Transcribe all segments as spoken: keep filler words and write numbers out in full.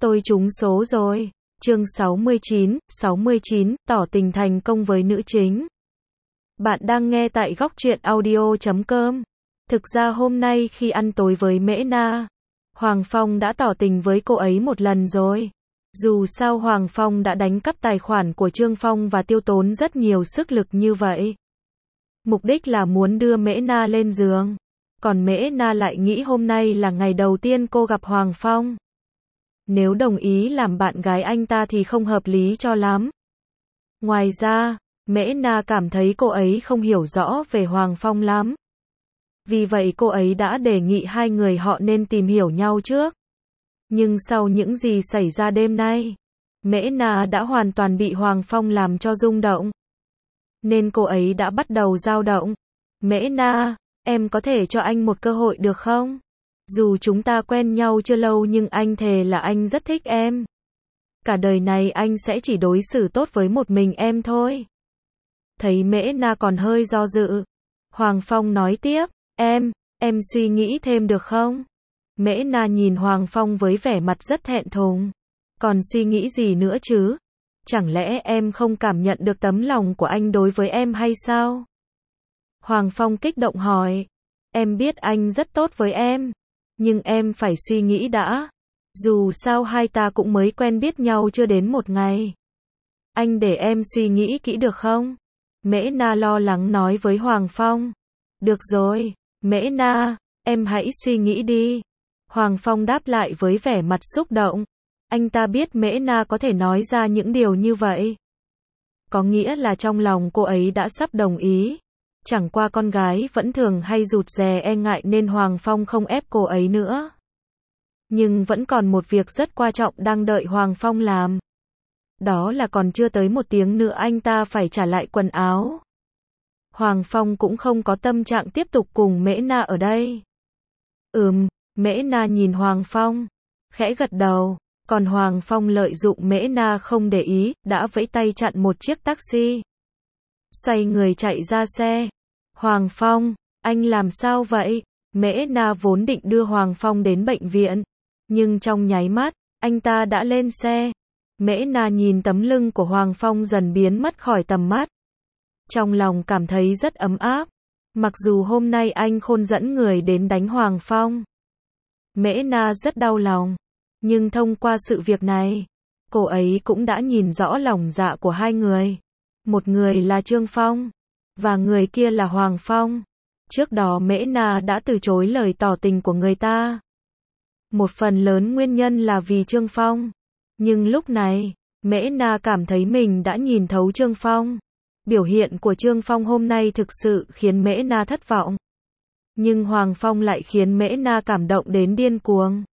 Tôi trúng số rồi. Chương sáu mươi chín, sáu mươi chín, tỏ tình thành công với nữ chính. Bạn đang nghe tại góc truyện audio chấm com. Thực ra hôm nay khi ăn tối với Mễ Na, Hoàng Phong đã tỏ tình với cô ấy một lần rồi. Dù sao Hoàng Phong đã đánh cắp tài khoản của Trương Phong và tiêu tốn rất nhiều sức lực như vậy. Mục đích là muốn đưa Mễ Na lên giường. Còn Mễ Na lại nghĩ hôm nay là ngày đầu tiên cô gặp Hoàng Phong. Nếu đồng ý làm bạn gái anh ta thì không hợp lý cho lắm. Ngoài ra, Mễ Na cảm thấy cô ấy không hiểu rõ về Hoàng Phong lắm. Vì vậy cô ấy đã đề nghị hai người họ nên tìm hiểu nhau trước. Nhưng sau những gì xảy ra đêm nay, Mễ Na đã hoàn toàn bị Hoàng Phong làm cho rung động. Nên cô ấy đã bắt đầu dao động. Mễ Na, em có thể cho anh một cơ hội được không? Dù chúng ta quen nhau chưa lâu nhưng anh thề là anh rất thích em. Cả đời này anh sẽ chỉ đối xử tốt với một mình em thôi. Thấy Mễ Na còn hơi do dự, Hoàng Phong nói tiếp, em, em suy nghĩ thêm được không? Mễ Na nhìn Hoàng Phong với vẻ mặt rất thẹn thùng. Còn suy nghĩ gì nữa chứ? Chẳng lẽ em không cảm nhận được tấm lòng của anh đối với em hay sao? Hoàng Phong kích động hỏi, em biết anh rất tốt với em. Nhưng em phải suy nghĩ đã. Dù sao hai ta cũng mới quen biết nhau chưa đến một ngày. Anh để em suy nghĩ kỹ được không? Mễ Na lo lắng nói với Hoàng Phong. Được rồi, Mễ Na, em hãy suy nghĩ đi. Hoàng Phong đáp lại với vẻ mặt xúc động. Anh ta biết Mễ Na có thể nói ra những điều như vậy. Có nghĩa là trong lòng cô ấy đã sắp đồng ý. Chẳng qua con gái vẫn thường hay rụt rè e ngại nên Hoàng Phong không ép cô ấy nữa. Nhưng vẫn còn một việc rất quan trọng đang đợi Hoàng Phong làm. Đó là còn chưa tới một tiếng nữa anh ta phải trả lại quần áo. Hoàng Phong cũng không có tâm trạng tiếp tục cùng Mễ Na ở đây. Ừm, Mễ Na nhìn Hoàng Phong, khẽ gật đầu. Còn Hoàng Phong lợi dụng Mễ Na không để ý, đã vẫy tay chặn một chiếc taxi. Xoay người chạy ra xe. Hoàng Phong, anh làm sao vậy? Mễ Na vốn định đưa Hoàng Phong đến bệnh viện. Nhưng trong nháy mắt, anh ta đã lên xe. Mễ Na nhìn tấm lưng của Hoàng Phong dần biến mất khỏi tầm mắt. Trong lòng cảm thấy rất ấm áp. Mặc dù hôm nay anh Khôn dẫn người đến đánh Hoàng Phong. Mễ Na rất đau lòng. Nhưng thông qua sự việc này, cô ấy cũng đã nhìn rõ lòng dạ của hai người. Một người là Trương Phong, và người kia là Hoàng Phong. Trước đó Mễ Na đã từ chối lời tỏ tình của người ta. Một phần lớn nguyên nhân là vì Trương Phong. Nhưng lúc này, Mễ Na cảm thấy mình đã nhìn thấu Trương Phong. Biểu hiện của Trương Phong hôm nay thực sự khiến Mễ Na thất vọng. Nhưng Hoàng Phong lại khiến Mễ Na cảm động đến điên cuồng.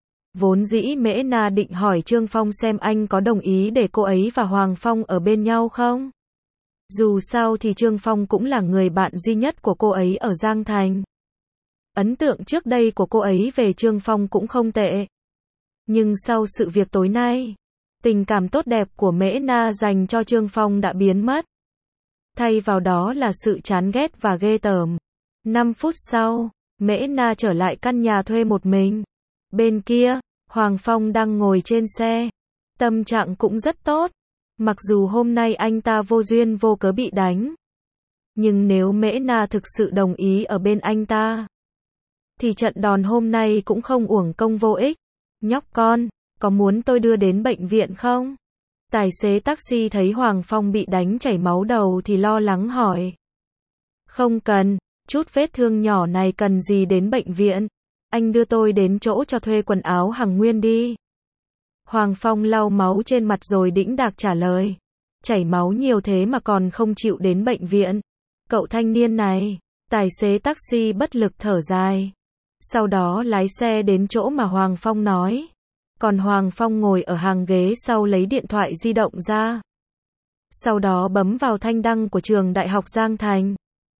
Vốn dĩ Mễ Na định hỏi Trương Phong xem anh có đồng ý để cô ấy và Hoàng Phong ở bên nhau không? Dù sao thì Trương Phong cũng là người bạn duy nhất của cô ấy ở Giang Thành. Ấn tượng trước đây của cô ấy về Trương Phong cũng không tệ. Nhưng sau sự việc tối nay, tình cảm tốt đẹp của Mễ Na dành cho Trương Phong đã biến mất. Thay vào đó là sự chán ghét và ghê tởm. năm phút sau, Mễ Na trở lại căn nhà thuê một mình. Bên kia, Hoàng Phong đang ngồi trên xe. Tâm trạng cũng rất tốt. Mặc dù hôm nay anh ta vô duyên vô cớ bị đánh. Nhưng nếu Mễ Na thực sự đồng ý ở bên anh ta, thì trận đòn hôm nay cũng không uổng công vô ích. Nhóc con, có muốn tôi đưa đến bệnh viện không? Tài xế taxi thấy Hoàng Phong bị đánh chảy máu đầu thì lo lắng hỏi. Không cần, chút vết thương nhỏ này cần gì đến bệnh viện. Anh đưa tôi đến chỗ cho thuê quần áo Hằng Nguyên đi. Hoàng Phong lau máu trên mặt rồi đĩnh đạc trả lời. Chảy máu nhiều thế mà còn không chịu đến bệnh viện. Cậu thanh niên này, tài xế taxi bất lực thở dài. Sau đó lái xe đến chỗ mà Hoàng Phong nói. Còn Hoàng Phong ngồi ở hàng ghế sau lấy điện thoại di động ra. Sau đó bấm vào thanh đăng của trường Đại học Giang Thành.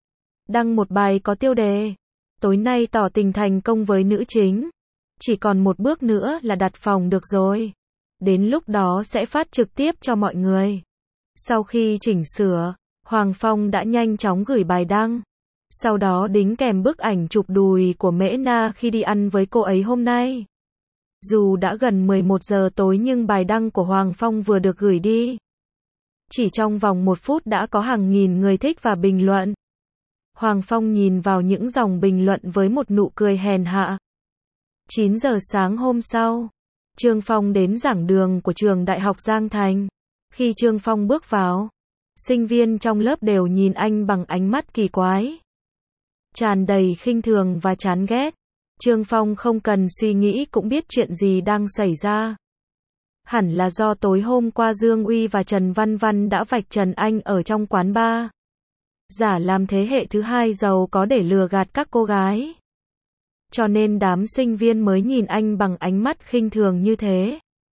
Đăng một bài có tiêu đề. Tối nay tỏ tình thành công với nữ chính. Chỉ còn một bước nữa là đặt phòng được rồi. Đến lúc đó sẽ phát trực tiếp cho mọi người. Sau khi chỉnh sửa, Hoàng Phong đã nhanh chóng gửi bài đăng. Sau đó đính kèm bức ảnh chụp đùi của Mễ Na khi đi ăn với cô ấy hôm nay. Dù đã gần mười một giờ tối nhưng bài đăng của Hoàng Phong vừa được gửi đi. Chỉ trong vòng một phút đã có hàng nghìn người thích và bình luận. Hoàng Phong nhìn vào những dòng bình luận với một nụ cười hèn hạ. chín giờ sáng hôm sau, Trương Phong đến giảng đường của trường Đại học Giang Thành. Khi Trương Phong bước vào, sinh viên trong lớp đều nhìn anh bằng ánh mắt kỳ quái, tràn đầy khinh thường và chán ghét. Trương Phong không cần suy nghĩ cũng biết chuyện gì đang xảy ra. Hẳn là do tối hôm qua Dương Uy và Trần Văn Văn đã vạch trần anh ở trong quán bar. Giả làm thế hệ thứ hai giàu có để lừa gạt các cô gái. Cho nên đám sinh viên mới nhìn anh bằng ánh mắt khinh thường như thế.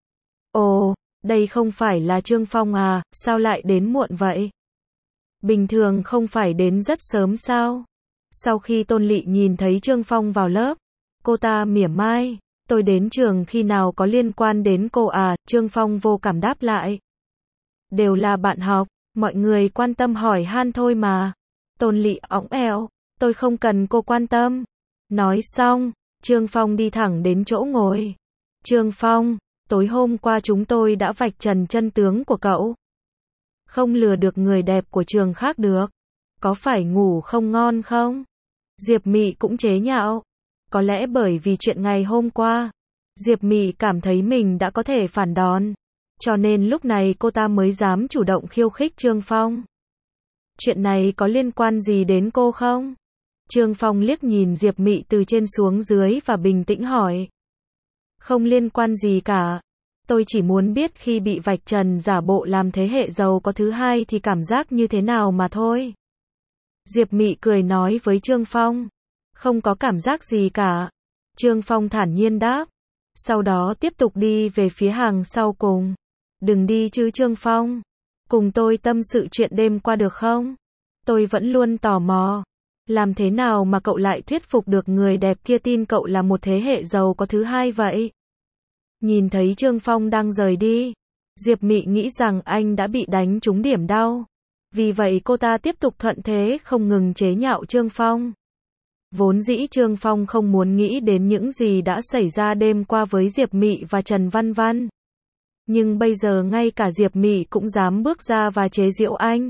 Ồ, đây không phải là Trương Phong à, sao lại đến muộn vậy? Bình thường không phải đến rất sớm sao? Sau khi Tôn Lị nhìn thấy Trương Phong vào lớp, cô ta mỉa mai, tôi đến trường khi nào có liên quan đến cô à? Trương Phong vô cảm đáp lại. Đều là bạn học, mọi người quan tâm hỏi han thôi mà. Tôn Lị õng eo, tôi không cần cô quan tâm. Nói xong, Trương Phong đi thẳng đến chỗ ngồi. Trương Phong, tối hôm qua chúng tôi đã vạch trần chân tướng của cậu. Không lừa được người đẹp của trường khác được. Có phải ngủ không ngon không? Diệp Mị cũng chế nhạo. Có lẽ bởi vì chuyện ngày hôm qua, Diệp Mị cảm thấy mình đã có thể phản đòn. Cho nên lúc này cô ta mới dám chủ động khiêu khích Trương Phong. Chuyện này có liên quan gì đến cô không? Trương Phong liếc nhìn Diệp Mị từ trên xuống dưới và bình tĩnh hỏi. Không liên quan gì cả. Tôi chỉ muốn biết khi bị vạch trần giả bộ làm thế hệ giàu có thứ hai thì cảm giác như thế nào mà thôi. Diệp Mị cười nói với Trương Phong. Không có cảm giác gì cả. Trương Phong thản nhiên đáp. Sau đó tiếp tục đi về phía hàng sau cùng. Đừng đi chứ Trương Phong. Cùng tôi tâm sự chuyện đêm qua được không? Tôi vẫn luôn tò mò. Làm thế nào mà cậu lại thuyết phục được người đẹp kia tin cậu là một thế hệ giàu có thứ hai vậy? Nhìn thấy Trương Phong đang rời đi, Diệp Mị nghĩ rằng anh đã bị đánh trúng điểm đau. Vì vậy cô ta tiếp tục thuận thế không ngừng chế nhạo Trương Phong. Vốn dĩ Trương Phong không muốn nghĩ đến những gì đã xảy ra đêm qua với Diệp Mị và Trần Văn Văn. Nhưng bây giờ ngay cả Diệp Mị cũng dám bước ra và chế giễu anh.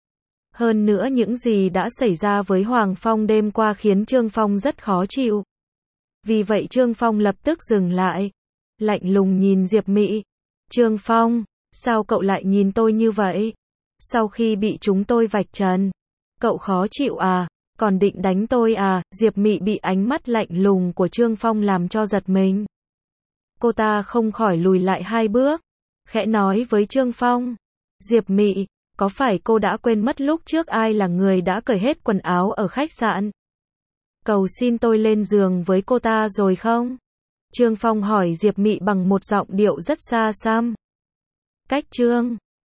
Hơn nữa những gì đã xảy ra với Hoàng Phong đêm qua khiến Trương Phong rất khó chịu. Vì vậy Trương Phong lập tức dừng lại. Lạnh lùng nhìn Diệp Mị. Trương Phong, sao cậu lại nhìn tôi như vậy? Sau khi bị chúng tôi vạch trần, cậu khó chịu à? Còn định đánh tôi à? Diệp Mị bị ánh mắt lạnh lùng của Trương Phong làm cho giật mình. Cô ta không khỏi lùi lại hai bước, khẽ nói với Trương Phong. Diệp Mị, có phải cô đã quên mất lúc trước ai là người đã cởi hết quần áo ở khách sạn? Cầu xin tôi lên giường với cô ta rồi không? Trương Phong hỏi Diệp Mị bằng một giọng điệu rất xa xăm. Cách Trương